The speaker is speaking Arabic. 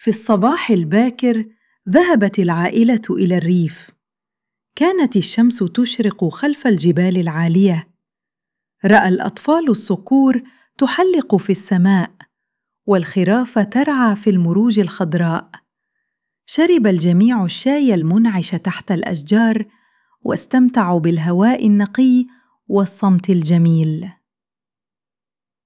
في الصباح الباكر ذهبت العائلة إلى الريف. كانت الشمس تشرق خلف الجبال العالية. رأى الأطفال الصقور تحلق في السماء، والخراف ترعى في المروج الخضراء. شرب الجميع الشاي المنعش تحت الأشجار، واستمتعوا بالهواء النقي والصمت الجميل.